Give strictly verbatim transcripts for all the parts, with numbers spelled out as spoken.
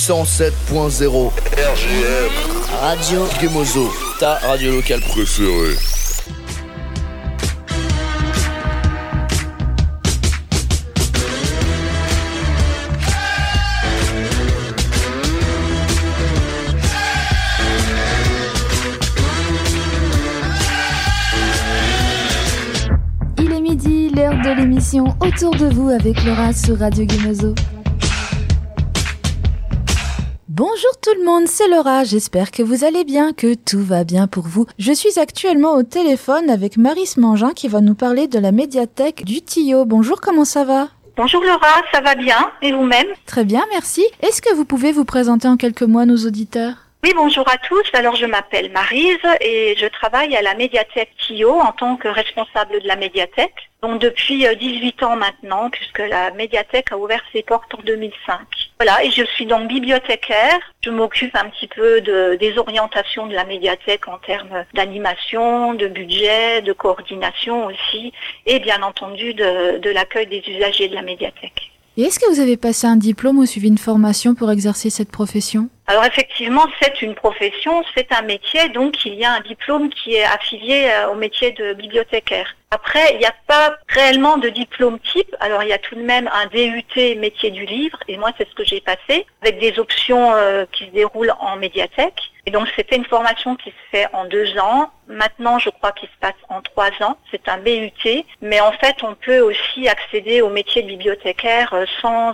cent sept point zéro R G M Radio Gemozo, ta radio locale préférée. Il est midi, l'heure de l'émission Autour de vous avec Laura sur Radio Gemozo. Bonjour tout le monde, c'est Laura, j'espère que vous allez bien, que tout va bien pour vous. Je suis actuellement au téléphone avec Maryse Mangin qui va nous parler de la médiathèque du Tillot. Bonjour, comment ça va ? Bonjour Laura, ça va bien, et vous-même ? Très bien, merci. Est-ce que vous pouvez vous présenter en quelques mots à nos auditeurs ? Oui, bonjour à tous. Alors, je m'appelle Maryse et je travaille à la médiathèque Tillot en tant que responsable de la médiathèque. Donc, depuis dix-huit ans maintenant, puisque la médiathèque a ouvert ses portes en deux mille cinq. Voilà, et je suis donc bibliothécaire. Je m'occupe un petit peu de, des orientations de la médiathèque en termes d'animation, de budget, de coordination aussi, et bien entendu de, de l'accueil des usagers de la médiathèque. Et est-ce que vous avez passé un diplôme ou suivi une formation pour exercer cette profession ? Alors effectivement, c'est une profession, c'est un métier, donc il y a un diplôme qui est affilié au métier de bibliothécaire. Après, il n'y a pas réellement de diplôme type. Alors il y a tout de même un D U T métier du livre, et moi c'est ce que j'ai passé, avec des options euh, qui se déroulent en médiathèque. Et donc c'était une formation qui se fait en deux ans. Maintenant, je crois qu'il se passe en trois ans. C'est un B U T, mais en fait, on peut aussi accéder au métier de bibliothécaire sans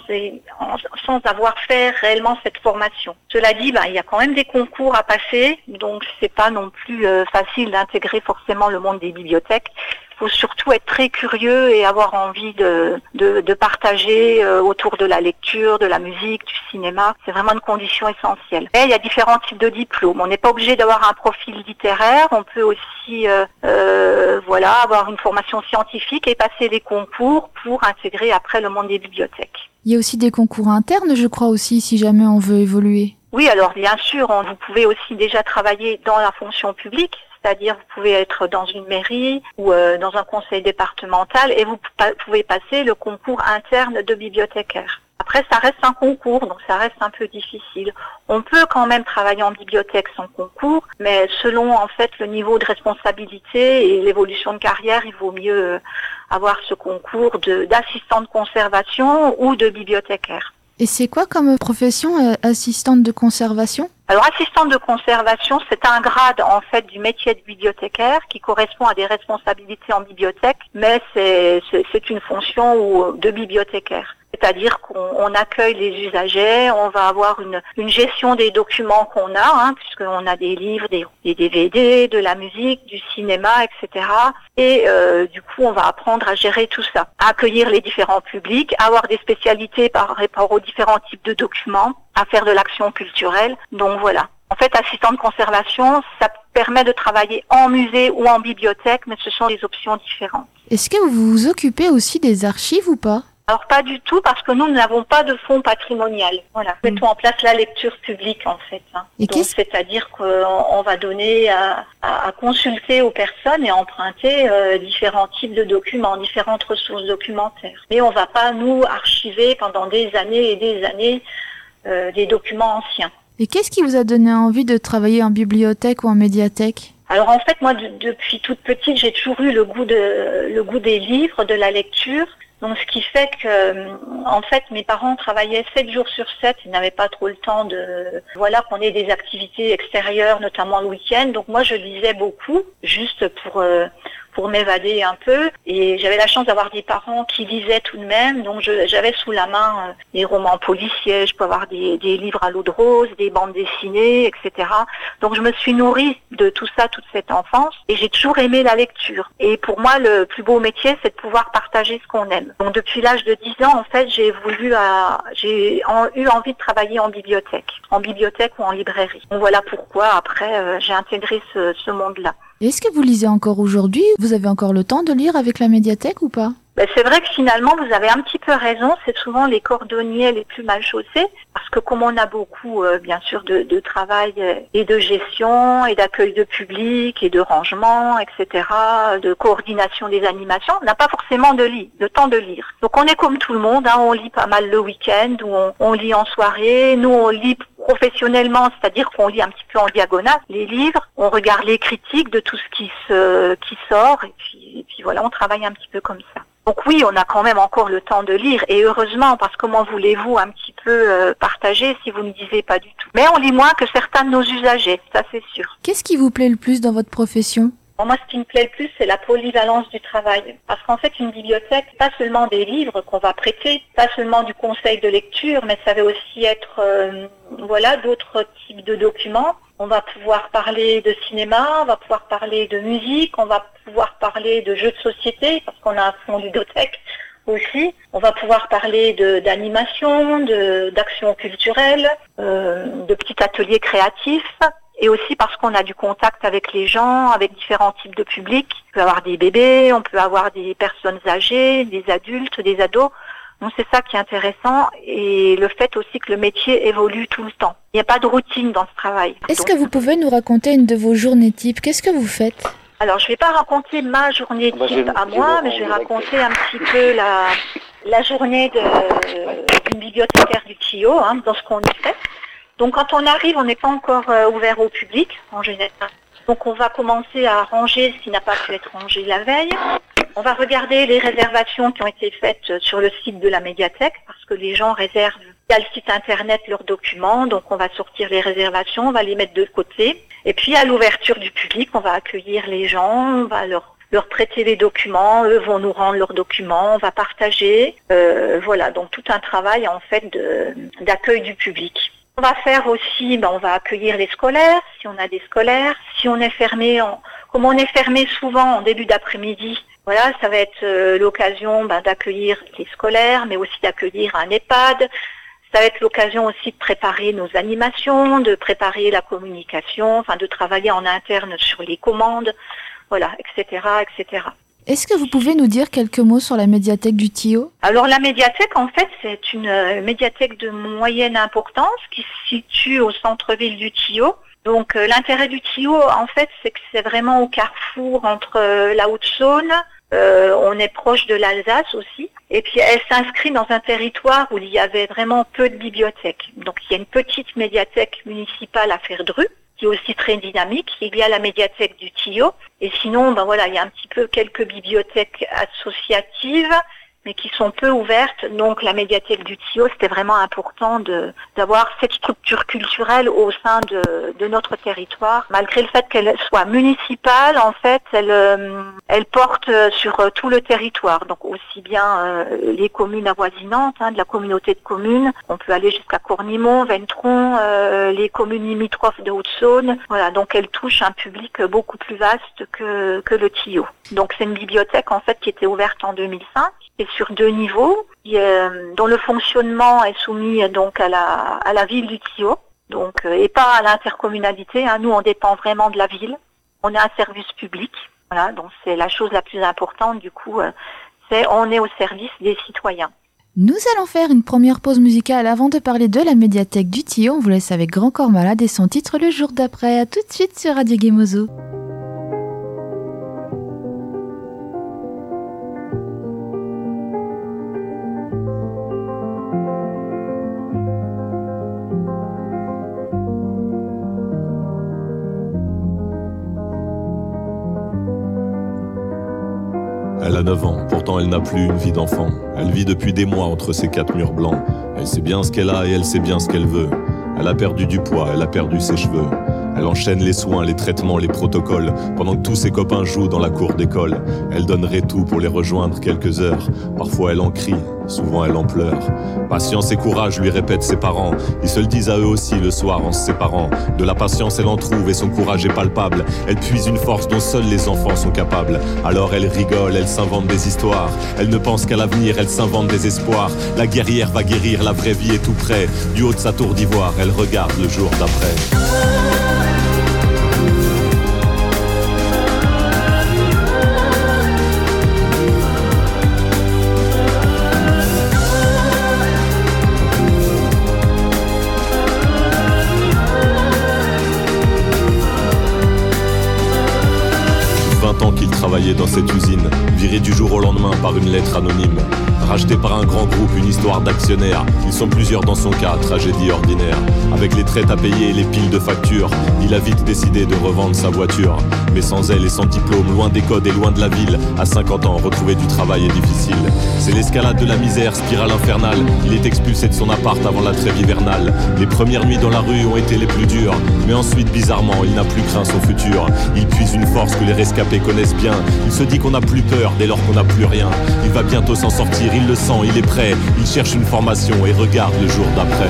sans avoir fait réellement cette formation. Cela dit, ben, il y a quand même des concours à passer, donc c'est pas non plus euh, facile d'intégrer forcément le monde des bibliothèques. Il faut surtout être très curieux et avoir envie de, de, de partager euh, autour de la lecture, de la musique, du cinéma. C'est vraiment une condition essentielle. Et il y a différents types de diplômes. On n'est pas obligé d'avoir un profil littéraire. On peut aussi euh, euh, voilà, avoir une formation scientifique et passer des concours pour intégrer après le monde des bibliothèques. Il y a aussi des concours internes, je crois aussi, si jamais on veut évoluer. Oui, alors bien sûr, on, vous pouvez aussi déjà travailler dans la fonction publique. C'est-à-dire vous pouvez être dans une mairie ou euh, dans un conseil départemental et vous pouvez passer le concours interne de bibliothécaire. Après, ça reste un concours, donc ça reste un peu difficile. On peut quand même travailler en bibliothèque sans concours, mais selon en fait le niveau de responsabilité et l'évolution de carrière, il vaut mieux avoir ce concours de, d'assistant de conservation ou de bibliothécaire. Et c'est quoi comme profession, euh, assistante de conservation ? Alors, assistante de conservation, c'est un grade, en fait, du métier de bibliothécaire qui correspond à des responsabilités en bibliothèque, mais c'est, c'est, c'est une fonction de bibliothécaire. C'est-à-dire qu'on on accueille les usagers, on va avoir une, une gestion des documents qu'on a, hein, puisqu'on a des livres, des, des D V D, de la musique, du cinéma, et cetera. Et euh, du coup, on va apprendre à gérer tout ça, à accueillir les différents publics, à avoir des spécialités par rapport aux différents types de documents, à faire de l'action culturelle. Donc voilà. En fait, assistant de conservation, ça permet de travailler en musée ou en bibliothèque, mais ce sont des options différentes. Est-ce que vous vous occupez aussi des archives ou pas ? Alors pas du tout, parce que nous, nous n'avons pas de fonds patrimonial. Voilà, mmh. Mettons en place la lecture publique en fait. Hein. Et donc c'est-à-dire qu'on va donner à, à, à consulter aux personnes et emprunter euh, différents types de documents, différentes ressources documentaires. Mais on ne va pas nous archiver pendant des années et des années euh, des documents anciens. Et qu'est-ce qui vous a donné envie de travailler en bibliothèque ou en médiathèque ? Alors en fait, moi, de, depuis toute petite, j'ai toujours eu le goût de, le goût des livres, de la lecture. Donc, ce qui fait que, en fait, mes parents travaillaient sept jours sur sept. Ils n'avaient pas trop le temps de, voilà, qu'on ait des activités extérieures, notamment le week-end. Donc, moi, je lisais beaucoup, juste pour, euh, pour m'évader un peu. Et j'avais la chance d'avoir des parents qui lisaient tout de même. Donc, je, j'avais sous la main euh, des romans policiers. Je peux avoir des, des livres à l'eau de rose, des bandes dessinées, et cetera. Donc, je me suis nourrie de tout ça, toute cette enfance. Et j'ai toujours aimé la lecture. Et pour moi, le plus beau métier, c'est de pouvoir partager ce qu'on aime. Donc depuis l'âge de dix ans, en fait, j'ai voulu, à, j'ai en, eu envie de travailler en bibliothèque, en bibliothèque ou en librairie. Donc voilà pourquoi après euh, j'ai intégré ce, ce monde-là. Est-ce que vous lisez encore aujourd'hui ? Vous avez encore le temps de lire avec la médiathèque ou pas ? Ben, c'est vrai que finalement, vous avez un petit peu raison. C'est souvent les cordonniers les plus mal chaussés, parce que comme on a beaucoup, euh, bien sûr, de, de travail et de gestion et d'accueil de public et de rangement, et cetera, de coordination des animations, on n'a pas forcément de, lit, de temps de lire. Donc on est comme tout le monde, hein, on lit pas mal le week-end, ou on, on lit en soirée. Nous, on lit professionnellement, c'est-à-dire qu'on lit un petit peu en diagonale les livres, on regarde les critiques de tout ce qui se qui sort, et puis, et puis voilà, on travaille un petit peu comme ça. Donc oui, on a quand même encore le temps de lire, et heureusement, parce que comment voulez-vous un petit peu euh, partager si vous ne lisez pas du tout. Mais on lit moins que certains de nos usagers, ça c'est sûr. Qu'est-ce qui vous plaît le plus dans votre profession ? Bon, moi, ce qui me plaît le plus, c'est la polyvalence du travail. Parce qu'en fait, une bibliothèque, pas seulement des livres qu'on va prêter, pas seulement du conseil de lecture, mais ça va aussi être, euh, voilà, d'autres types de documents. On va pouvoir parler de cinéma, on va pouvoir parler de musique, on va pouvoir parler de jeux de société, parce qu'on a un fonds ludothèque aussi. On va pouvoir parler de, d'animation, de, d'action culturelle, euh, de petits ateliers créatifs. Et aussi parce qu'on a du contact avec les gens, avec différents types de publics. On peut avoir des bébés, on peut avoir des personnes âgées, des adultes, des ados. Donc c'est ça qui est intéressant, et le fait aussi que le métier évolue tout le temps. Il n'y a pas de routine dans ce travail. Est-ce Donc, que vous pouvez nous raconter une de vos journées types ? Qu'est-ce que vous faites ? Alors je ne vais pas raconter ma journée type bah, j'ai, à moi, mais je vais raconter un petit peu la, la journée de, d'une bibliothécaire du T I O, hein, dans ce qu'on y fait. Donc quand on arrive, on n'est pas encore euh, ouvert au public en général. Donc on va commencer à ranger ce qui n'a pas pu être rangé la veille. On va regarder les réservations qui ont été faites sur le site de la médiathèque, parce que les gens réservent via le site internet leurs documents. Donc on va sortir les réservations, on va les mettre de côté. Et puis à l'ouverture du public, on va accueillir les gens, on va leur leur prêter les documents, eux vont nous rendre leurs documents, on va partager. Euh, voilà, donc tout un travail en fait de, d'accueil du public. On va faire aussi, ben, on va accueillir les scolaires, si on a des scolaires. Si on est fermé, en, comme on est fermé souvent en début d'après-midi, voilà, ça va être euh, l'occasion ben, d'accueillir les scolaires, mais aussi d'accueillir un EHPAD. Ça va être l'occasion aussi de préparer nos animations, de préparer la communication, enfin de travailler en interne sur les commandes, voilà, et cetera, et cetera. Est-ce que vous pouvez nous dire quelques mots sur la médiathèque du T I O ? Alors la médiathèque, en fait, c'est une euh, médiathèque de moyenne importance qui se situe au centre-ville du T I O. Donc euh, l'intérêt du T I O, en fait, c'est que c'est vraiment au carrefour entre euh, la Haute-Saône, euh, on est proche de l'Alsace aussi, et puis elle s'inscrit dans un territoire où il y avait vraiment peu de bibliothèques. Donc il y a une petite médiathèque municipale à Ferdru, qui est aussi très dynamique. Il y a la médiathèque du T I O. Et sinon, ben voilà, il y a un petit peu quelques bibliothèques associatives, mais qui sont peu ouvertes. Donc la médiathèque du T I O, c'était vraiment important de d'avoir cette structure culturelle au sein de, de notre territoire. Malgré le fait qu'elle soit municipale, en fait, elle, euh, elle porte sur euh, tout le territoire. Donc aussi bien euh, les communes avoisinantes, hein, de la communauté de communes. On peut aller jusqu'à Cornimont, Ventron, euh, les communes limitrophes de Haute-Saône. Voilà, donc elle touche un public beaucoup plus vaste que, que le T I O. Donc c'est une bibliothèque, en fait, qui était ouverte en deux mille cinq. Et sur deux niveaux, euh, dont le fonctionnement est soumis donc à la à la ville du T I O, donc euh, et pas à l'intercommunalité. Hein. Nous, on dépend vraiment de la ville. On est un service public, voilà. Donc c'est la chose la plus importante. Du coup, euh, c'est on est au service des citoyens. Nous allons faire une première pause musicale avant de parler de la médiathèque du T I O. On vous laisse avec Grand Corps Malade et son titre Le jour d'après. À tout de suite sur Radio Gemozo. Elle a neuf ans, pourtant elle n'a plus une vie d'enfant. Elle vit depuis des mois entre ces quatre murs blancs. Elle sait bien ce qu'elle a et elle sait bien ce qu'elle veut. Elle a perdu du poids, elle a perdu ses cheveux. Elle enchaîne les soins, les traitements, les protocoles. Pendant que tous ses copains jouent dans la cour d'école, elle donnerait tout pour les rejoindre quelques heures. Parfois elle en crie, souvent elle en pleure. Patience et courage, lui répètent ses parents. Ils se le disent à eux aussi le soir en se séparant. De la patience elle en trouve et son courage est palpable. Elle puise une force dont seuls les enfants sont capables. Alors elle rigole, elle s'invente des histoires. Elle ne pense qu'à l'avenir, elle s'invente des espoirs. La guerrière va guérir, la vraie vie est tout près. Du haut de sa tour d'ivoire, elle regarde le jour d'après. travailler dans cette usine, viré du jour au lendemain par une lettre anonyme. Racheté par un grand groupe, une histoire d'actionnaires. Ils sont plusieurs dans son cas, tragédie ordinaire. Avec les traites à payer et les piles de factures, il a vite décidé de revendre sa voiture. Mais sans elle et sans diplôme, loin des codes et loin de la ville, à cinquante ans, retrouver du travail est difficile. C'est l'escalade de la misère, spirale infernale. Il est expulsé de son appart avant la trêve hivernale. Les premières nuits dans la rue ont été les plus dures, mais ensuite, bizarrement, il n'a plus craint son futur. Il puise une force que les rescapés connaissent bien. Il se dit qu'on n'a plus peur dès lors qu'on n'a plus rien. Il va bientôt s'en sortir, il le sent, il est prêt. Il cherche une formation et regarde le jour d'après.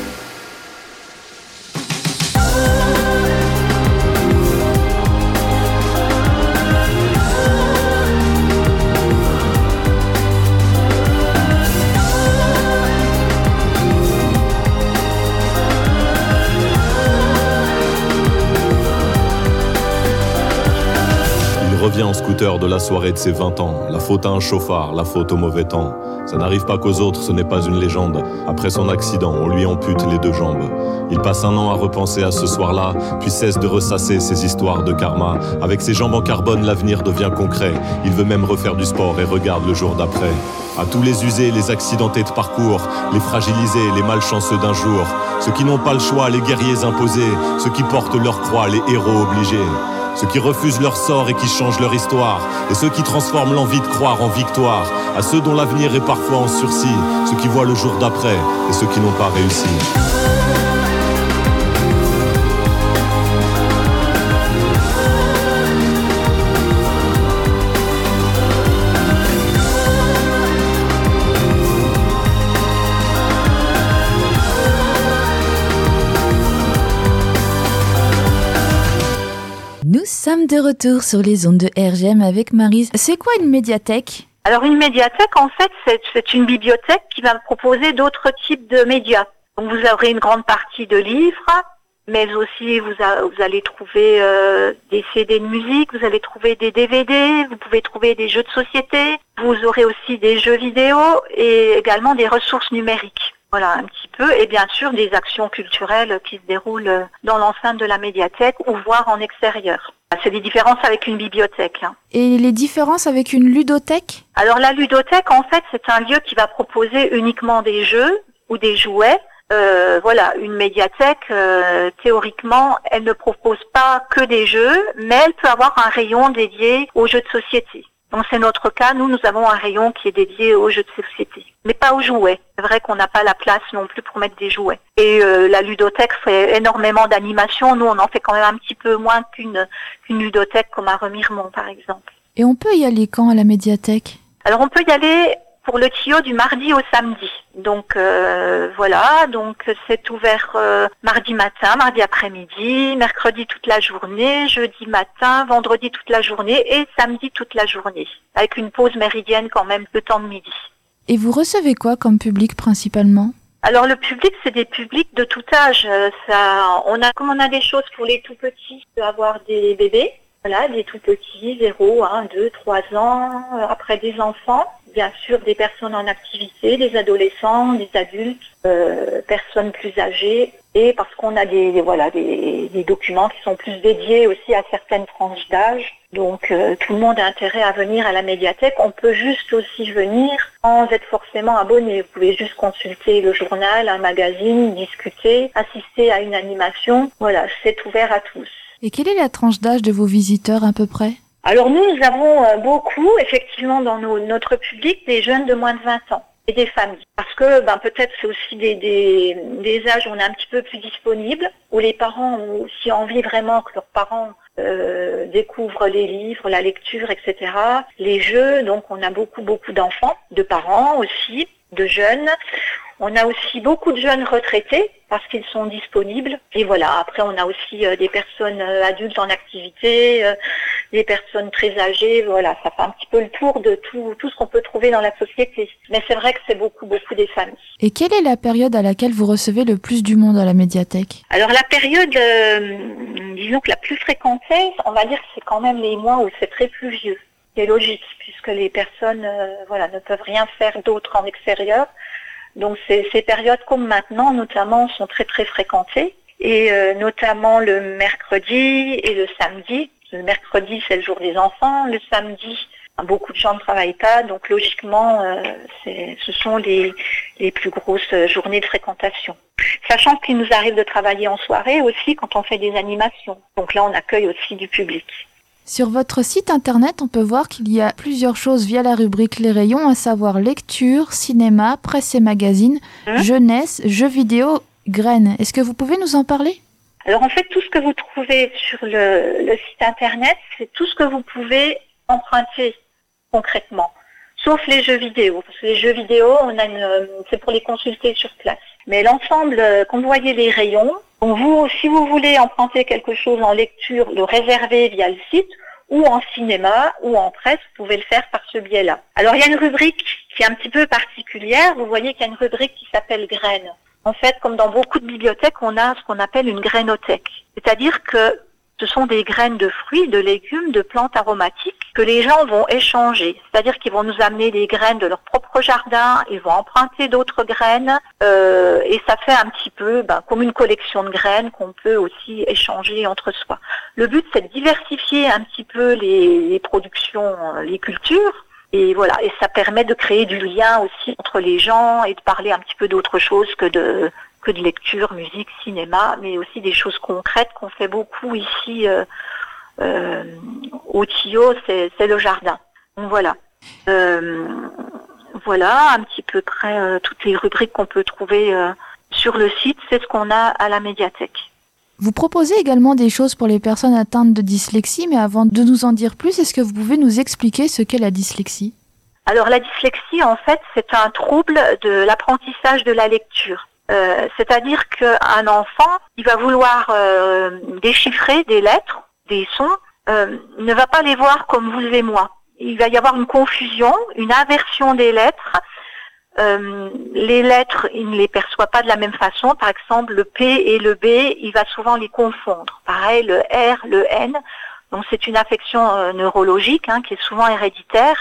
Revient en scooter de la soirée de ses vingt ans. La faute à un chauffard, la faute au mauvais temps. Ça n'arrive pas qu'aux autres, ce n'est pas une légende. Après son accident, on lui ampute les deux jambes. Il passe un an à repenser à ce soir-là, puis cesse de ressasser ses histoires de karma. Avec ses jambes en carbone, l'avenir devient concret. Il veut même refaire du sport et regarde le jour d'après. À tous les usés, les accidentés de parcours, les fragilisés, les malchanceux d'un jour. Ceux qui n'ont pas le choix, les guerriers imposés. Ceux qui portent leur croix, les héros obligés. Ceux qui refusent leur sort et qui changent leur histoire. Et ceux qui transforment l'envie de croire en victoire. À ceux dont l'avenir est parfois en sursis. Ceux qui voient le jour d'après et ceux qui n'ont pas réussi. Nous sommes de retour sur les ondes de R G M avec Maryse. C'est quoi une médiathèque ? Alors une médiathèque, en fait, c'est, c'est une bibliothèque qui va proposer d'autres types de médias. Donc vous aurez une grande partie de livres, mais aussi vous, a, vous allez trouver euh, des C D de musique, vous allez trouver des D V D, vous pouvez trouver des jeux de société, vous aurez aussi des jeux vidéo et également des ressources numériques. Voilà, un petit peu, et bien sûr des actions culturelles qui se déroulent dans l'enceinte de la médiathèque ou voire en extérieur. C'est des différences avec une bibliothèque. Hein. Et les différences avec une ludothèque ? Alors la ludothèque, en fait, c'est un lieu qui va proposer uniquement des jeux ou des jouets. Euh, voilà, une médiathèque, euh, théoriquement, elle ne propose pas que des jeux, mais elle peut avoir un rayon dédié aux jeux de société. Donc c'est notre cas, nous, nous avons un rayon qui est dédié aux jeux de société, mais pas aux jouets. C'est vrai qu'on n'a pas la place non plus pour mettre des jouets. Et euh, la ludothèque fait énormément d'animations. Nous, on en fait quand même un petit peu moins qu'une, qu'une ludothèque comme à Remiremont, par exemple. Et on peut y aller quand à la médiathèque ? Alors on peut y aller pour le T I O du mardi au samedi. Donc euh, voilà, donc c'est ouvert euh, mardi matin, mardi après-midi, mercredi toute la journée, jeudi matin, vendredi toute la journée et samedi toute la journée, avec une pause méridienne quand même le temps de midi. Et vous recevez quoi comme public principalement ? Alors le public, c'est des publics de tout âge. Ça, on a comme on a des choses pour les tout petits, on peut avoir des bébés. Voilà, des tout petits, zéro, un, deux, trois ans, après des enfants, bien sûr des personnes en activité, des adolescents, des adultes, euh, personnes plus âgées, et parce qu'on a des, des voilà des, des documents qui sont plus dédiés aussi à certaines tranches d'âge. Donc euh, tout le monde a intérêt à venir à la médiathèque. On peut juste aussi venir sans être forcément abonné. Vous pouvez juste consulter le journal, un magazine, discuter, assister à une animation. Voilà, c'est ouvert à tous. Et quelle est la tranche d'âge de vos visiteurs à peu près ? Alors nous, nous avons euh, beaucoup, effectivement, dans nos, notre public, des jeunes de moins de vingt ans et des familles. Parce que ben, peut-être c'est aussi des, des, des âges où on est un petit peu plus disponible, où les parents ont aussi envie vraiment que leurs parents euh, découvrent les livres, la lecture, et cetera. Les jeux, donc on a beaucoup, beaucoup d'enfants, de parents aussi, de jeunes. On a aussi beaucoup de jeunes retraités parce qu'ils sont disponibles. Et voilà, après on a aussi euh, des personnes euh, adultes en activité, euh, des personnes très âgées. Voilà, ça fait un petit peu le tour de tout, tout ce qu'on peut trouver dans la société. Mais c'est vrai que c'est beaucoup, beaucoup des familles. Et quelle est la période à laquelle vous recevez le plus du monde à la médiathèque ? Alors la période, euh, disons que la plus fréquentée, on va dire que c'est quand même les mois où c'est très pluvieux. C'est logique puisque les personnes euh, voilà, ne peuvent rien faire d'autre en extérieur. Donc ces, ces périodes comme maintenant notamment sont très très fréquentées et euh, notamment le mercredi et le samedi Le mercredi, c'est le jour des enfants. Le samedi, beaucoup de gens ne travaillent pas. Donc, logiquement, euh, c'est, ce sont les, les plus grosses journées de fréquentation. Sachant qu'il nous arrive de travailler en soirée aussi quand on fait des animations. Donc là, on accueille aussi du public. Sur votre site internet, on peut voir qu'il y a plusieurs choses via la rubrique Les Rayons, à savoir lecture, cinéma, presse et magazines, mmh. jeunesse, jeux vidéo, graines. Est-ce que vous pouvez nous en parler ? Alors en fait, tout ce que vous trouvez sur le, le site internet, c'est tout ce que vous pouvez emprunter concrètement, sauf les jeux vidéo. Parce que les jeux vidéo, on a une, c'est pour les consulter sur place. Mais l'ensemble, quand vous voyez les rayons, donc vous, si vous voulez emprunter quelque chose en lecture, le réserver via le site, ou en cinéma, ou en presse, vous pouvez le faire par ce biais-là. Alors il y a une rubrique qui est un petit peu particulière. Vous voyez qu'il y a une rubrique qui s'appelle graines. En fait, comme dans beaucoup de bibliothèques, on a ce qu'on appelle une grainothèque. C'est-à-dire que ce sont des graines de fruits, de légumes, de plantes aromatiques que les gens vont échanger. C'est-à-dire qu'ils vont nous amener des graines de leur propre jardin, ils vont emprunter d'autres graines, euh, et ça fait un petit peu ben, comme une collection de graines qu'on peut aussi échanger entre soi. Le but, c'est de diversifier un petit peu les, les productions, les cultures. Et voilà, et ça permet de créer du lien aussi entre les gens et de parler un petit peu d'autre chose que de que de lecture, musique, cinéma, mais aussi des choses concrètes qu'on fait beaucoup ici euh, euh, au Tillot, c'est, c'est le jardin. Donc voilà, euh, voilà un petit peu près euh, toutes les rubriques qu'on peut trouver euh, sur le site, c'est ce qu'on a à la médiathèque. Vous proposez également des choses pour les personnes atteintes de dyslexie, mais avant de nous en dire plus, est-ce que vous pouvez nous expliquer ce qu'est la dyslexie ? Alors la dyslexie, en fait, c'est un trouble de l'apprentissage de la lecture. Euh, c'est-à-dire qu'un enfant, il va vouloir euh, déchiffrer des lettres, des sons, euh, il ne va pas les voir comme vous et moi. Il va y avoir une confusion, une inversion des lettres. Euh, les lettres, il ne les perçoit pas de la même façon. Par exemple, le P et le B, il va souvent les confondre. Pareil, le R, le N. Donc c'est une affection euh, neurologique hein, qui est souvent héréditaire.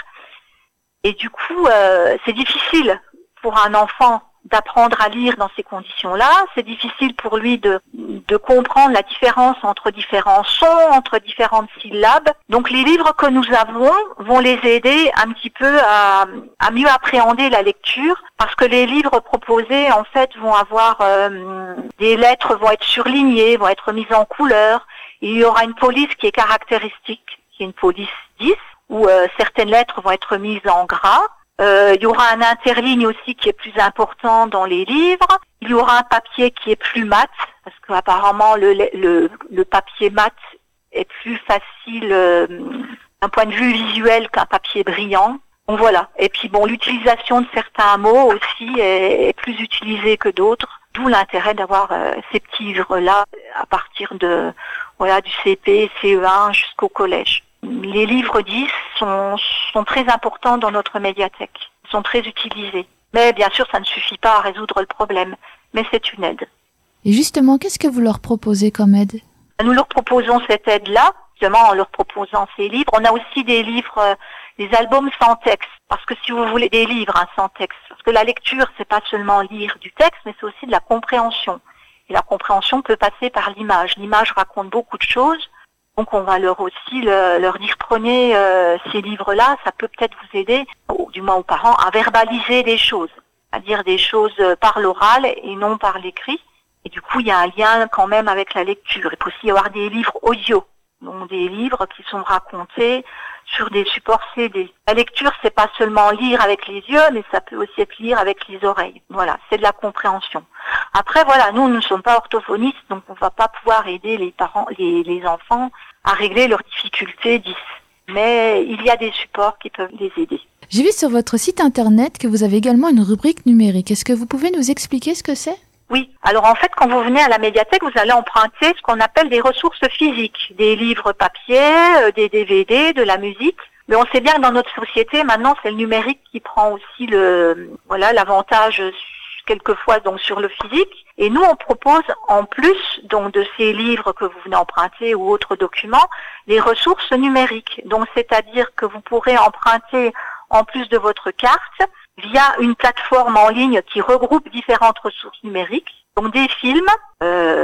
Et du coup, euh, c'est difficile pour un enfant d'apprendre à lire dans ces conditions-là. C'est difficile pour lui de, de comprendre la différence entre différents sons, entre différentes syllabes. Donc les livres que nous avons vont les aider un petit peu à, à mieux appréhender la lecture, parce que les livres proposés, en fait, vont avoir euh, des lettres vont être surlignées, vont être mises en couleur. Il y aura une police qui est caractéristique, qui est une police dix, où euh, certaines lettres vont être mises en gras. Euh, il y aura un interligne aussi qui est plus important dans les livres. Il y aura un papier qui est plus mat, parce qu'apparemment le, le, le papier mat est plus facile euh, d'un point de vue visuel qu'un papier brillant. Donc voilà. Et puis bon, l'utilisation de certains mots aussi est, est plus utilisée que d'autres. D'où l'intérêt d'avoir euh, ces petits livres-là à partir de voilà du C P, C E un jusqu'au collège. Les livres dix sont, sont très importants dans notre médiathèque, sont très utilisés. Mais bien sûr, ça ne suffit pas à résoudre le problème, mais c'est une aide. Et justement, qu'est-ce que vous leur proposez comme aide ? Nous leur proposons cette aide-là, justement en leur proposant ces livres. On a aussi des livres, euh, des albums sans texte, parce que si vous voulez des livres hein, sans texte, parce que la lecture, c'est pas seulement lire du texte, mais c'est aussi de la compréhension. Et la compréhension peut passer par l'image. L'image raconte beaucoup de choses. Donc on va leur aussi le, leur dire prenez euh, ces livres-là, ça peut peut-être vous aider, ou du moins aux parents, à verbaliser des choses, à dire des choses par l'oral et non par l'écrit. Et du coup il y a un lien quand même avec la lecture. Il peut aussi y avoir des livres audio, donc des livres qui sont racontés sur des supports C D. La lecture, c'est pas seulement lire avec les yeux, mais ça peut aussi être lire avec les oreilles. Voilà, c'est de la compréhension. Après, voilà, nous, nous ne sommes pas orthophonistes, donc on va pas pouvoir aider les parents, les, les enfants à régler leurs difficultés dix. Mais il y a des supports qui peuvent les aider. J'ai vu sur votre site internet que vous avez également une rubrique numérique. Est-ce que vous pouvez nous expliquer ce que c'est ? Oui. Alors en fait, quand vous venez à la médiathèque, vous allez emprunter ce qu'on appelle des ressources physiques, des livres papier, des D V D, de la musique. Mais on sait bien que dans notre société, maintenant, c'est le numérique qui prend aussi le, voilà, l'avantage quelquefois donc sur le physique. Et nous, on propose en plus donc de ces livres que vous venez emprunter ou autres documents, les ressources numériques. Donc c'est-à-dire que vous pourrez emprunter en plus de votre carte via une plateforme en ligne qui regroupe différentes ressources numériques, donc des films, euh,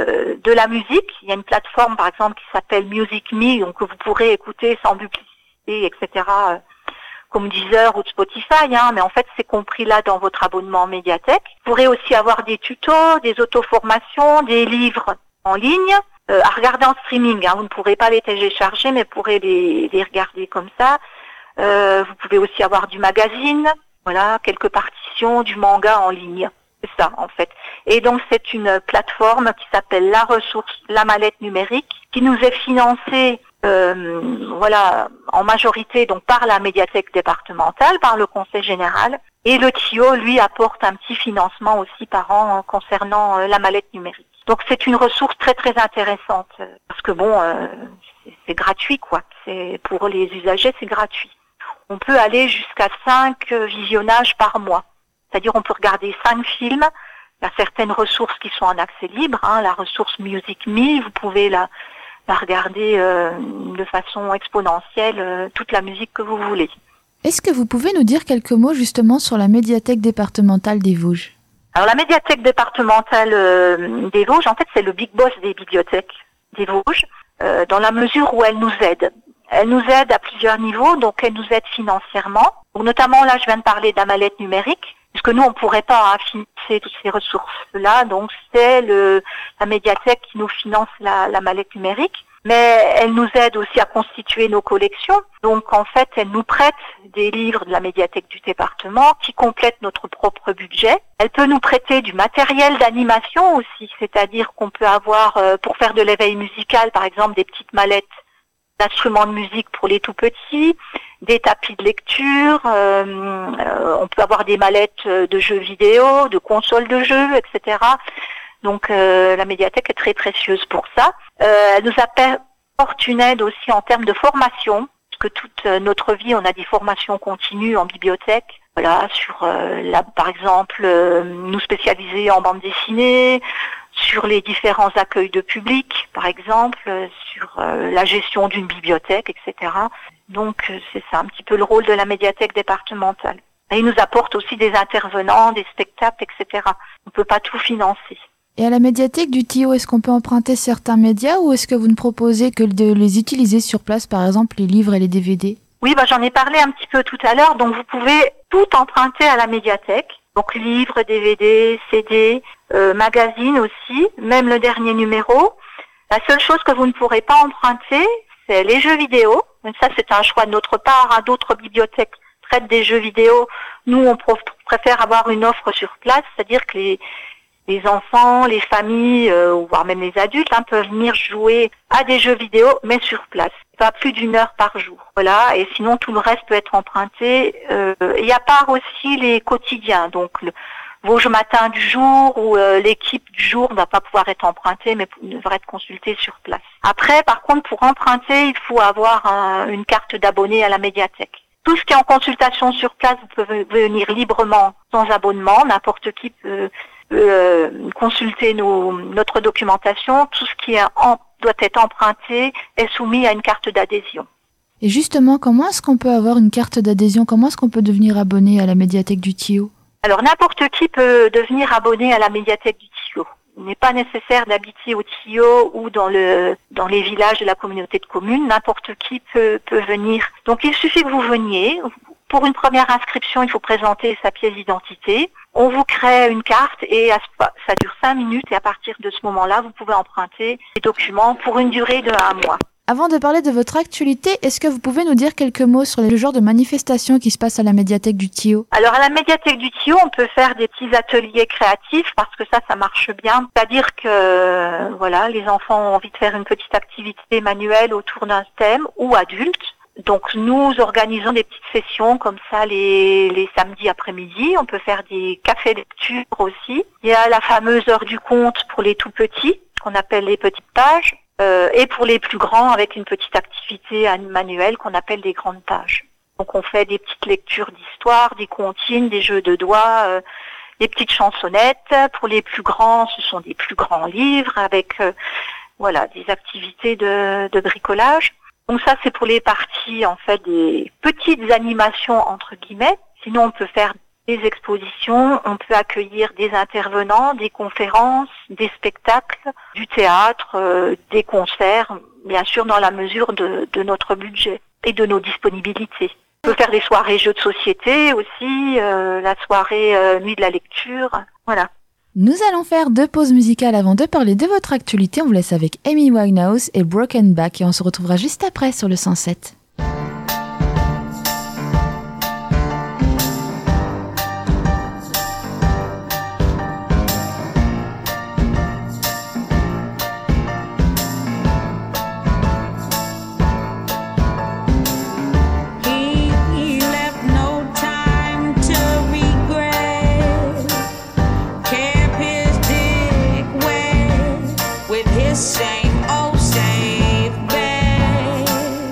de la musique. Il y a une plateforme, par exemple, qui s'appelle Music Me, donc que vous pourrez écouter sans publicité, et cetera, euh, comme Deezer ou Spotify, hein, mais en fait, c'est compris là dans votre abonnement médiathèque. Vous pourrez aussi avoir des tutos, des auto-formations, des livres en ligne, euh, à regarder en streaming. Hein. Vous ne pourrez pas les télécharger, mais vous pourrez les, les regarder comme ça. Euh, vous pouvez aussi avoir du magazine, voilà, quelques partitions, du manga en ligne. C'est ça, en fait. Et donc, c'est une plateforme qui s'appelle La Ressource, La Mallette Numérique, qui nous est financée, euh, voilà, en majorité, donc, par la médiathèque départementale, par le conseil général. Et le T I O, lui, apporte un petit financement aussi par an euh, concernant euh, la mallette numérique. Donc, c'est une ressource très, très intéressante. Euh, parce que bon, euh, c'est, c'est gratuit, quoi. C'est, pour les usagers, c'est gratuit. On peut aller jusqu'à cinq euh, visionnages par mois. C'est-à-dire on peut regarder cinq films. Il y a certaines ressources qui sont en accès libre. Hein, la ressource Music Me, vous pouvez la, la regarder euh, de façon exponentielle, euh, toute la musique que vous voulez. Est-ce que vous pouvez nous dire quelques mots justement sur la médiathèque départementale des Vosges ? Alors la médiathèque départementale euh, des Vosges, en fait, c'est le big boss des bibliothèques des Vosges, euh, dans la mesure où elle nous aide. Elle nous aide à plusieurs niveaux, donc elle nous aide financièrement. Donc, notamment, là, je viens de parler de la mallette numérique, puisque nous, on ne pourrait pas hein, financer toutes ces ressources-là. Donc, c'est le, la médiathèque qui nous finance la, la mallette numérique. Mais elle nous aide aussi à constituer nos collections. Donc, en fait, elle nous prête des livres de la médiathèque du département qui complètent notre propre budget. Elle peut nous prêter du matériel d'animation aussi, c'est-à-dire qu'on peut avoir, euh, pour faire de l'éveil musical, par exemple, des petites mallettes d'instruments de musique pour les tout petits, des tapis de lecture, euh, euh, on peut avoir des mallettes de jeux vidéo, de consoles de jeux, et cetera. Donc euh, la médiathèque est très précieuse pour ça. Euh, elle nous apporte une aide aussi en termes de formation, parce que toute notre vie, on a des formations continues en bibliothèque. Voilà, sur euh, là, par exemple, euh, nous spécialiser en bande dessinée, sur les différents accueils de public, par exemple, euh, sur euh, la gestion d'une bibliothèque, et cetera. Donc euh, c'est ça un petit peu le rôle de la médiathèque départementale. Et il nous apporte aussi des intervenants, des spectacles, et cetera. On ne peut pas tout financer. Et à la médiathèque du T I O, est-ce qu'on peut emprunter certains médias ou est-ce que vous ne proposez que de les utiliser sur place, par exemple les livres et les D V D ? Oui, bah, j'en ai parlé un petit peu tout à l'heure. Donc vous pouvez tout emprunter à la médiathèque. Donc livres, D V D, C D, euh, magazines aussi, même le dernier numéro. La seule chose que vous ne pourrez pas emprunter, c'est les jeux vidéo. Donc ça, c'est un choix de notre part. Hein. D'autres bibliothèques traitent des jeux vidéo. Nous, on préfère avoir une offre sur place, c'est-à-dire que les Les enfants, les familles, euh, voire même les adultes, hein, peuvent venir jouer à des jeux vidéo, mais sur place. Pas plus d'une heure par jour. Voilà. Et sinon, tout le reste peut être emprunté. Euh, et à part aussi les quotidiens, donc le Vosges Matin du jour ou euh, l'équipe du jour ne va pas pouvoir être empruntée, mais devrait être consultée sur place. Après, par contre, pour emprunter, il faut avoir un, une carte d'abonné à la médiathèque. Tout ce qui est en consultation sur place, vous pouvez venir librement, sans abonnement. N'importe qui peut Euh, consulter nos, notre documentation. Tout ce qui est en, doit être emprunté est soumis à une carte d'adhésion. Et justement, comment est-ce qu'on peut avoir une carte d'adhésion ? Comment est-ce qu'on peut devenir abonné à la médiathèque du T I O ? Alors, n'importe qui peut devenir abonné à la médiathèque du T I O. Il n'est pas nécessaire d'habiter au T I O ou dans le dans les villages de la communauté de communes. N'importe qui peut, peut venir. Donc, il suffit que vous veniez. Pour une première inscription, il faut présenter sa pièce d'identité. On vous crée une carte et ça dure cinq minutes et à partir de ce moment-là, vous pouvez emprunter les documents pour une durée de un mois. Avant de parler de votre actualité, est-ce que vous pouvez nous dire quelques mots sur le genre de manifestations qui se passent à la médiathèque du T I O ? Alors à la médiathèque du T I O, on peut faire des petits ateliers créatifs parce que ça, ça marche bien. C'est-à-dire que voilà, les enfants ont envie de faire une petite activité manuelle autour d'un thème ou adultes. Donc nous organisons des petites sessions comme ça les, les samedis après-midi. On peut faire des cafés lecture aussi. Il y a la fameuse heure du conte pour les tout petits, qu'on appelle les petites pages, euh, et pour les plus grands avec une petite activité manuelle qu'on appelle des grandes pages. Donc on fait des petites lectures d'histoire, des comptines, des jeux de doigts, euh, des petites chansonnettes. Pour les plus grands, ce sont des plus grands livres avec euh, voilà des activités de, de bricolage. Donc ça, c'est pour les parties, en fait, des petites animations, entre guillemets. Sinon, on peut faire des expositions, on peut accueillir des intervenants, des conférences, des spectacles, du théâtre, euh, des concerts, bien sûr dans la mesure de, de notre budget et de nos disponibilités. On peut faire des soirées jeux de société aussi, euh, la soirée euh, nuit de la lecture, voilà. Nous allons faire deux pauses musicales avant de parler de votre actualité. On vous laisse avec Amy Winehouse et Broken Back et on se retrouvera juste après sur le cent sept. Same old safe bed.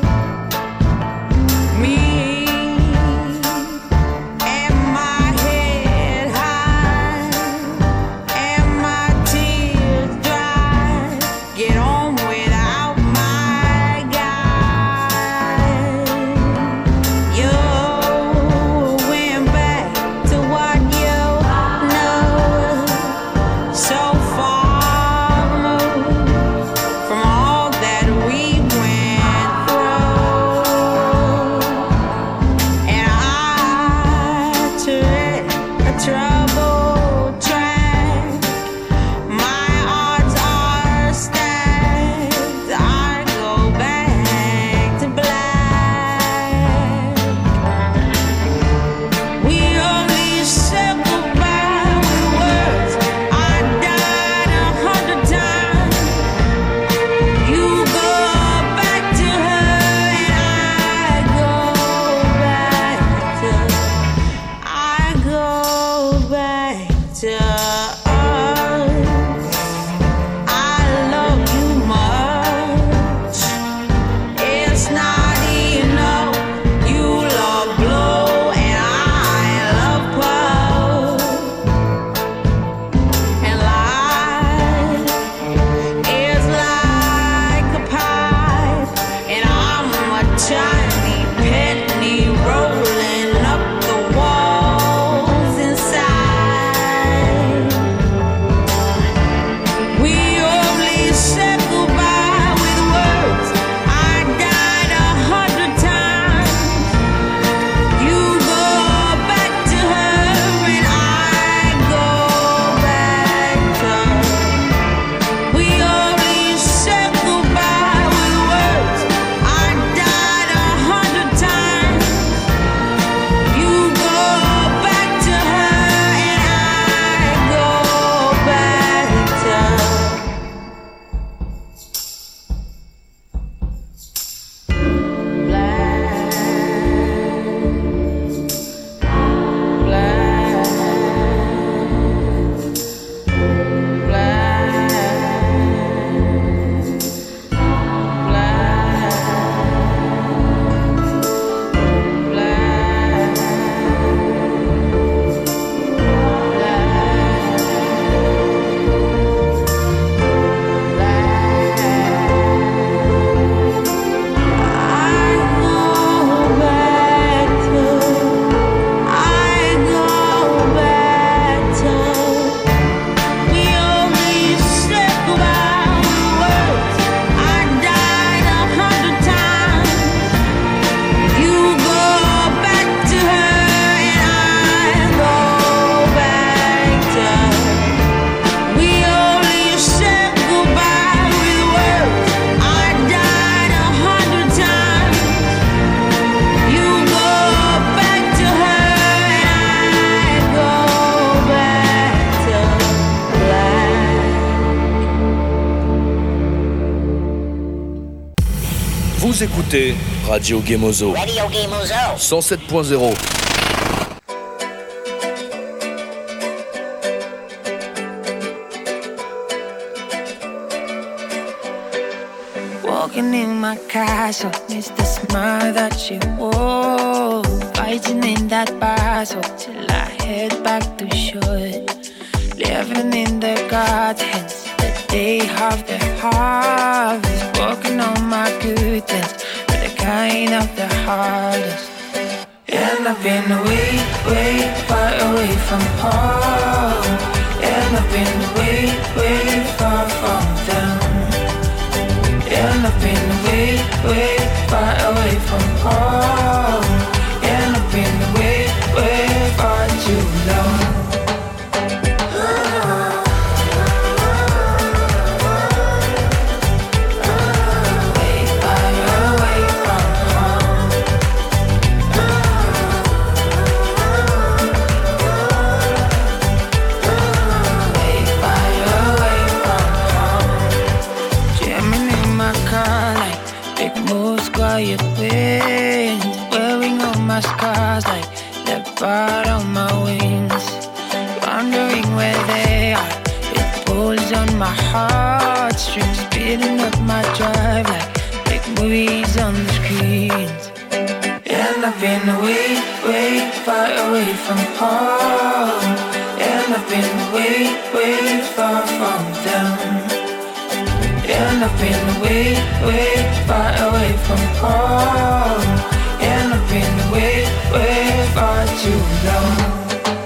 Vous écoutez Radio Gemozo. Radio Gemozo. cent sept point zéro. Walking in my castle, it's the smile that you wore. Fighting in that battle till I head back to shore. Living in the gardens, the day of the harvest. Walking on my good things, but the kind of the hardest. And I've been way, way far away from home. And I've been way, way far from them. And I've been way, way far away from home. And I've been way, way far too long. Quiet wind, wearing all my scars like left part on my wings. Wondering where they are, it pulls on my heartstrings, speeding up my drive like big movies on the screens. And I've been way, way far away from home. And I've been way, way far from them. And I've been way, way far away from home. And I've been way, way far too long.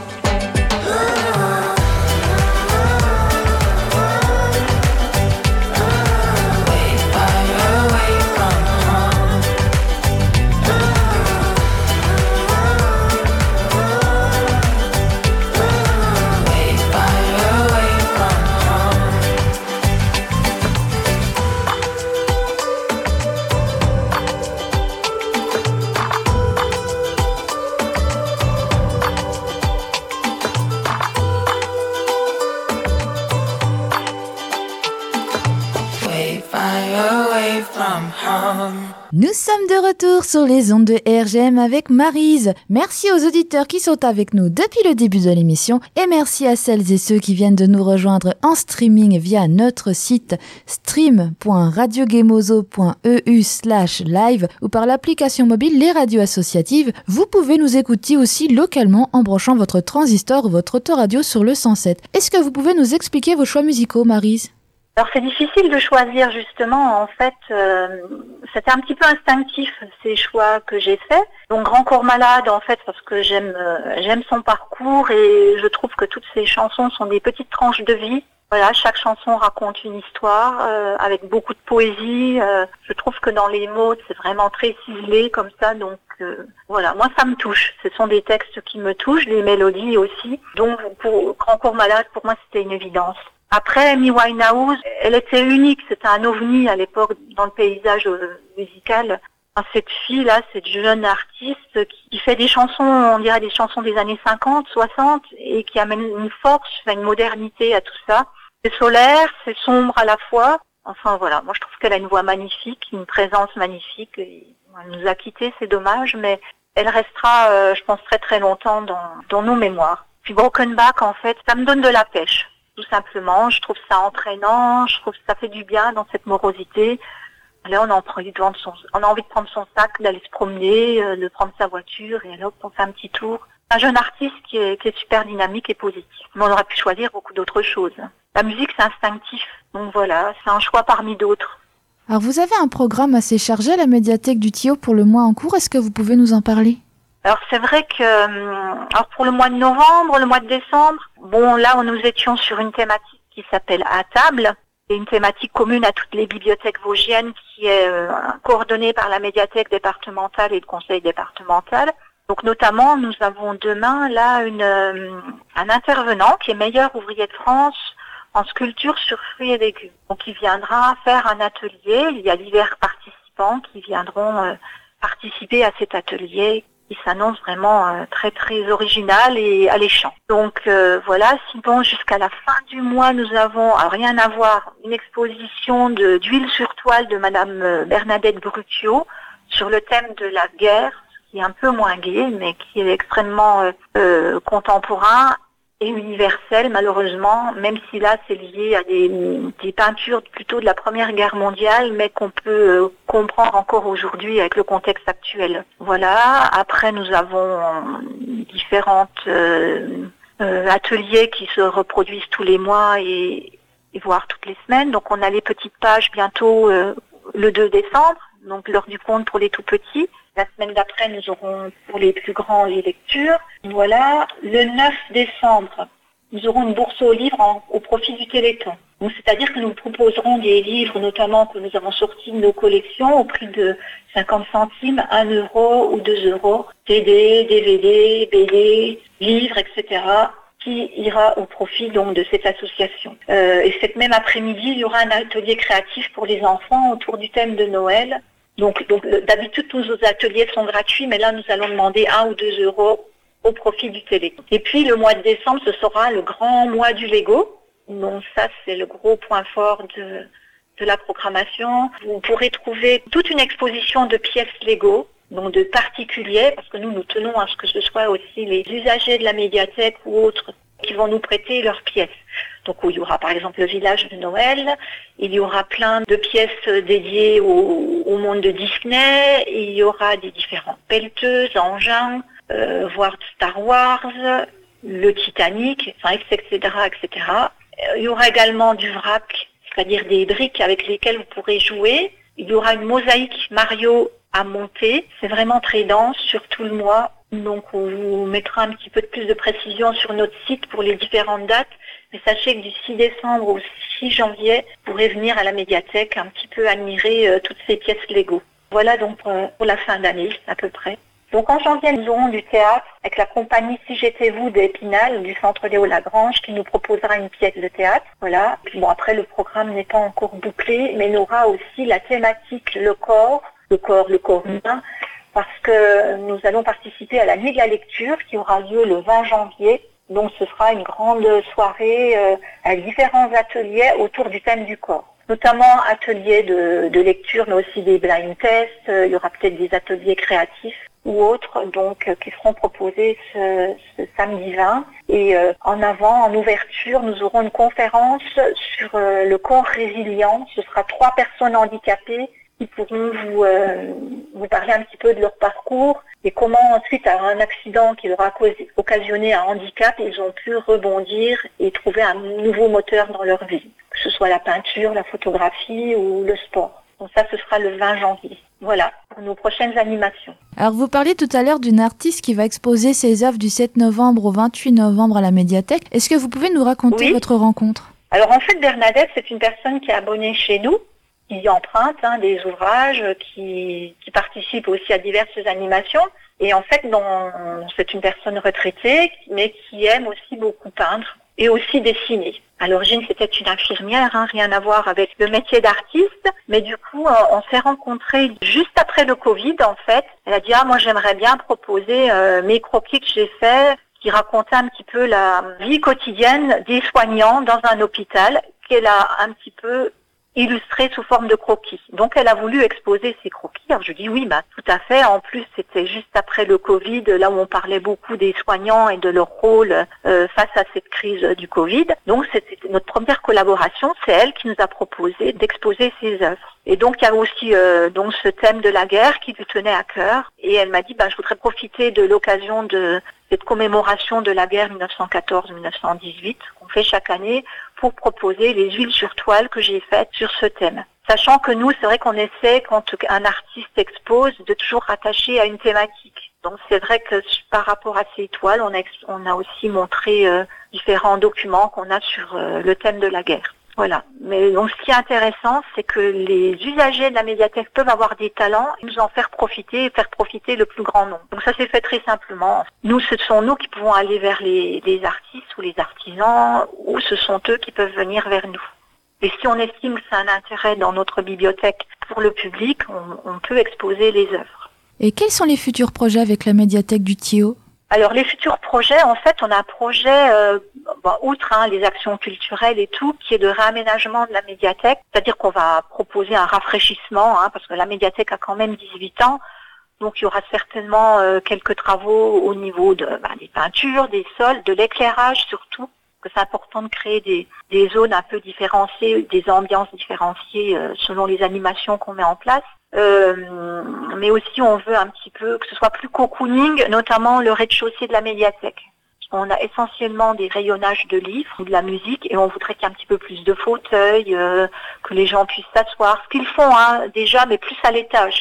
Nous sommes de retour sur les ondes de R G M avec Maryse. Merci aux auditeurs qui sont avec nous depuis le début de l'émission et merci à celles et ceux qui viennent de nous rejoindre en streaming via notre site stream point radiogemozo point e u slash live ou par l'application mobile Les Radios Associatives. Vous pouvez nous écouter aussi localement en branchant votre transistor ou votre autoradio sur le cent sept. Est-ce que vous pouvez nous expliquer vos choix musicaux, Maryse ? Alors c'est difficile de choisir justement, en fait, euh, c'était un petit peu instinctif ces choix que j'ai faits. Donc Grand Corps Malade, en fait, parce que j'aime euh, j'aime son parcours et je trouve que toutes ces chansons sont des petites tranches de vie. Voilà, chaque chanson raconte une histoire euh, avec beaucoup de poésie. Euh, je trouve que dans les mots, c'est vraiment très ciselé comme ça. Donc euh, voilà, moi ça me touche. Ce sont des textes qui me touchent, les mélodies aussi. Donc pour Grand Corps Malade, pour moi, c'était une évidence. Après, Amy Winehouse, elle était unique, c'était un ovni à l'époque dans le paysage musical. Cette fille-là, cette jeune artiste qui fait des chansons, on dirait des chansons des années cinquante, soixante, et qui amène une force, une modernité à tout ça. C'est solaire, c'est sombre à la fois. Enfin voilà, moi je trouve qu'elle a une voix magnifique, une présence magnifique. Elle nous a quittés, c'est dommage, mais elle restera, euh, je pense, très très longtemps dans, dans nos mémoires. Puis Broken Back, en fait, ça me donne de la pêche. Tout simplement, je trouve ça entraînant, je trouve que ça fait du bien dans cette morosité. Là, on a envie de, son, on a envie de prendre son sac, d'aller se promener, euh, de prendre sa voiture et alors on fait un petit tour. Un jeune artiste qui est, qui est super dynamique et positif. Mais on aurait pu choisir beaucoup d'autres choses. La musique, c'est instinctif. Donc voilà, c'est un choix parmi d'autres. Alors vous avez un programme assez chargé à la médiathèque du Tillot pour le mois en cours. Est-ce que vous pouvez nous en parler ? Alors c'est vrai que alors pour le mois de novembre, le mois de décembre, bon là nous étions sur une thématique qui s'appelle À table, et une thématique commune à toutes les bibliothèques vosgiennes qui est euh, coordonnée par la médiathèque départementale et le conseil départemental. Donc notamment nous avons demain là une euh, un intervenant qui est meilleur ouvrier de France en sculpture sur fruits et légumes. Donc il viendra faire un atelier, il y a divers participants qui viendront euh, participer à cet atelier qui s'annonce vraiment euh, très très original et alléchant. Donc euh, voilà, sinon jusqu'à la fin du mois, nous avons, à rien à voir, une exposition de, d'huile sur toile de Madame Bernadette Brutio sur le thème de la guerre, qui est un peu moins gai, mais qui est extrêmement euh, euh, contemporain et universel malheureusement, même si là c'est lié à des, des peintures plutôt de la Première Guerre mondiale, mais qu'on peut euh, comprendre encore aujourd'hui avec le contexte actuel. Voilà, après nous avons différentes euh, euh, ateliers qui se reproduisent tous les mois et, et voire toutes les semaines. Donc on a les petites pages bientôt euh, le deux décembre, donc l'heure du conte pour les tout petits. La semaine d'après, nous aurons pour les plus grands les lectures. Voilà, le neuf décembre, nous aurons une bourse aux livres en, au profit du Téléthon. Donc, c'est-à-dire que nous proposerons des livres, notamment que nous avons sortis de nos collections, au prix de cinquante centimes, un euro ou deux euros, C D, D V D, B D, livres, et cetera, qui ira au profit donc de cette association. Euh, et cette même après-midi, il y aura un atelier créatif pour les enfants autour du thème de Noël. Donc, donc d'habitude, tous nos ateliers sont gratuits, mais là, nous allons demander un ou deux euros au profit du Téléthon. Et puis, le mois de décembre, ce sera le grand mois du Lego. Donc ça, c'est le gros point fort de, de la programmation. Vous pourrez trouver toute une exposition de pièces Lego, donc de particuliers, parce que nous, nous tenons à ce que ce soit aussi les usagers de la médiathèque ou autres qui vont nous prêter leurs pièces. Donc où il y aura par exemple le village de Noël, il y aura plein de pièces dédiées au, au monde de Disney, il y aura des différentes pelleteuses, engins, euh, voire Star Wars, le Titanic, enfin, et cetera, et cetera. Il y aura également du vrac, c'est-à-dire des briques avec lesquelles vous pourrez jouer. Il y aura une mosaïque Mario à monter. C'est vraiment très dense sur tout le mois. Donc on vous mettra un petit peu de plus de précision sur notre site pour les différentes dates. Mais sachez que du six décembre au six janvier, vous pourrez venir à la médiathèque un petit peu admirer euh, toutes ces pièces Lego. Voilà donc pour, pour la fin d'année à peu près. Donc en janvier, nous aurons du théâtre avec la compagnie Si j'étais vous d'Épinal du Centre Léo Lagrange qui nous proposera une pièce de théâtre. Voilà. Puis bon, après le programme n'est pas encore bouclé, mais il aura aussi la thématique le corps, le corps, le corps humain, parce que nous allons participer à la nuit de la lecture qui aura lieu le vingt janvier. Donc ce sera une grande soirée euh, avec différents ateliers autour du thème du corps. Notamment ateliers de, de lecture, mais aussi des blind tests. Euh, il y aura peut-être des ateliers créatifs ou autres, donc euh, qui seront proposés ce, ce samedi vingt. Et euh, en avant, en ouverture, nous aurons une conférence sur euh, le corps résilient. Ce sera trois personnes handicapées qui pourront vous, euh, vous parler un petit peu de leur parcours et comment ensuite, à un accident qui leur a causé, occasionné un handicap, ils ont pu rebondir et trouver un nouveau moteur dans leur vie, que ce soit la peinture, la photographie ou le sport. Donc ça, ce sera le vingt janvier. Voilà, pour nos prochaines animations. Alors vous parliez tout à l'heure d'une artiste qui va exposer ses œuvres du sept novembre au vingt-huit novembre à la médiathèque. Est-ce que vous pouvez nous raconter Oui. votre rencontre ? Alors en fait, Bernadette, c'est une personne qui est abonnée chez nous, qui emprunte hein, des ouvrages, qui, qui participe aussi à diverses animations. Et en fait, dans, c'est une personne retraitée, mais qui aime aussi beaucoup peindre et aussi dessiner. À l'origine, c'était une infirmière, hein, rien à voir avec le métier d'artiste. Mais du coup, on s'est rencontrés juste après le Covid, en fait. Elle a dit, ah, moi, j'aimerais bien proposer euh, mes croquis que j'ai faits, qui racontaient un petit peu la vie quotidienne des soignants dans un hôpital, qu'elle a un petit peu illustré sous forme de croquis. Donc elle a voulu exposer ses croquis. Alors je dis oui, bah tout à fait. En plus, c'était juste après le Covid, là où on parlait beaucoup des soignants et de leur rôle euh, face à cette crise du Covid. Donc c'était notre première collaboration. C'est elle qui nous a proposé d'exposer ses œuvres. Et donc il y a aussi euh, donc ce thème de la guerre qui lui tenait à cœur. Et elle m'a dit, bah je voudrais profiter de l'occasion de cette commémoration de la guerre dix-neuf cent quatorze dix-neuf cent dix-huit qu'on fait chaque année pour proposer les huiles sur toile que j'ai faites sur ce thème. Sachant que nous, c'est vrai qu'on essaie, quand un artiste expose, de toujours rattacher à une thématique. Donc c'est vrai que par rapport à ces toiles, on a, on a aussi montré euh, différents documents qu'on a sur euh, le thème de la guerre. Voilà. Mais donc ce qui est intéressant, c'est que les usagers de la médiathèque peuvent avoir des talents et nous en faire profiter et faire profiter le plus grand nombre. Donc ça s'est fait très simplement. Nous, ce sont nous qui pouvons aller vers les, les artistes ou les artisans, ou ce sont eux qui peuvent venir vers nous. Et si on estime que c'est un intérêt dans notre bibliothèque pour le public, on, on peut exposer les œuvres. Et quels sont les futurs projets avec la médiathèque du Thillot ? Alors les futurs projets, en fait, on a un projet, euh, bon, outre hein, les actions culturelles et tout, qui est de réaménagement de la médiathèque, c'est-à-dire qu'on va proposer un rafraîchissement, hein, parce que la médiathèque a quand même dix-huit ans, donc il y aura certainement euh, quelques travaux au niveau de, bah, des peintures, des sols, de l'éclairage surtout, parce que c'est important de créer des, des zones un peu différenciées, des ambiances différenciées euh, selon les animations qu'on met en place. Euh, mais aussi on veut un petit peu que ce soit plus cocooning, notamment le rez-de-chaussée de la médiathèque. On a essentiellement des rayonnages de livres ou de la musique et on voudrait qu'il y ait un petit peu plus de fauteuils, euh, que les gens puissent s'asseoir, ce qu'ils font hein, déjà, mais plus à l'étage.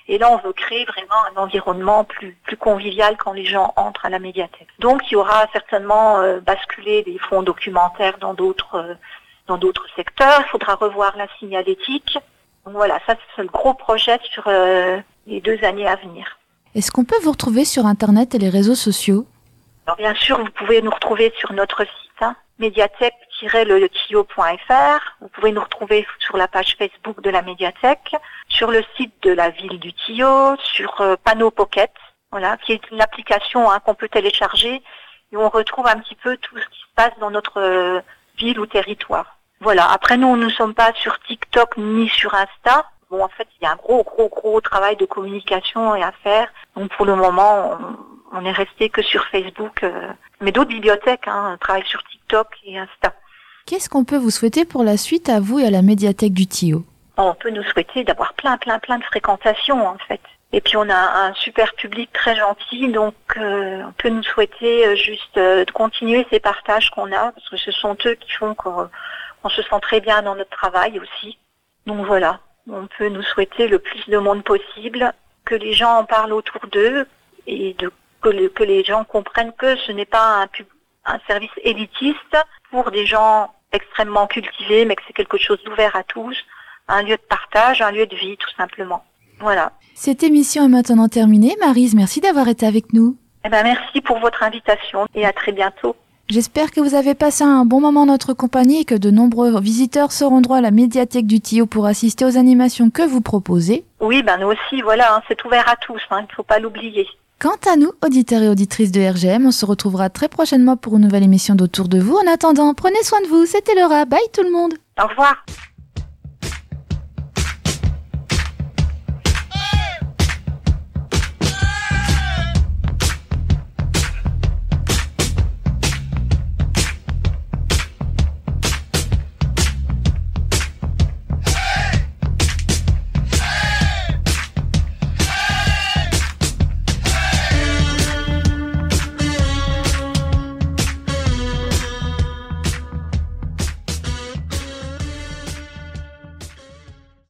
Et là, on veut créer vraiment un environnement plus, plus convivial quand les gens entrent à la médiathèque. Donc, il y aura certainement euh, basculé des fonds documentaires dans d'autres, euh, dans d'autres secteurs. Il faudra revoir la signalétique. Donc voilà, ça c'est le gros projet sur euh, les deux années à venir. Est-ce qu'on peut vous retrouver sur Internet et les réseaux sociaux ? Alors bien sûr, vous pouvez nous retrouver sur notre site, hein, médiathèque tiret le tio point f r. Vous pouvez nous retrouver sur la page Facebook de la médiathèque, sur le site de la ville du Tillot, sur euh, Panneau Pocket, voilà, qui est une application hein, qu'on peut télécharger et on retrouve un petit peu tout ce qui se passe dans notre euh, ville ou territoire. Voilà. Après, nous, nous ne sommes pas sur TikTok ni sur Insta. Bon, en fait, il y a un gros, gros, gros travail de communication à faire. Donc, pour le moment, on, on est resté que sur Facebook. Euh, mais d'autres bibliothèques hein, travaillent sur TikTok et Insta. Qu'est-ce qu'on peut vous souhaiter pour la suite à vous et à la médiathèque du Tillot ? On peut nous souhaiter d'avoir plein, plein, plein de fréquentations, en fait. Et puis, on a un super public très gentil. Donc, euh, on peut nous souhaiter euh, juste euh, de continuer ces partages qu'on a. Parce que ce sont eux qui font qu'on on se sent très bien dans notre travail aussi. Donc, voilà. On peut nous souhaiter le plus de monde possible, que les gens en parlent autour d'eux et de, que, le, que les gens comprennent que ce n'est pas un, pub, un service élitiste pour des gens extrêmement cultivés, mais que c'est quelque chose d'ouvert à tous, un lieu de partage, un lieu de vie tout simplement. Voilà. Cette émission est maintenant terminée. Maryse, merci d'avoir été avec nous. Eh ben, merci pour votre invitation et à très bientôt. J'espère que vous avez passé un bon moment en notre compagnie et que de nombreux visiteurs se rendront à la médiathèque du Tillot pour assister aux animations que vous proposez. Oui, ben nous aussi, voilà, hein, c'est ouvert à tous, hein, il ne faut pas l'oublier. Quant à nous, auditeurs et auditrices de R G M, on se retrouvera très prochainement pour une nouvelle émission d'Autour de vous. En attendant, prenez soin de vous, c'était Laura, bye tout le monde. Au revoir.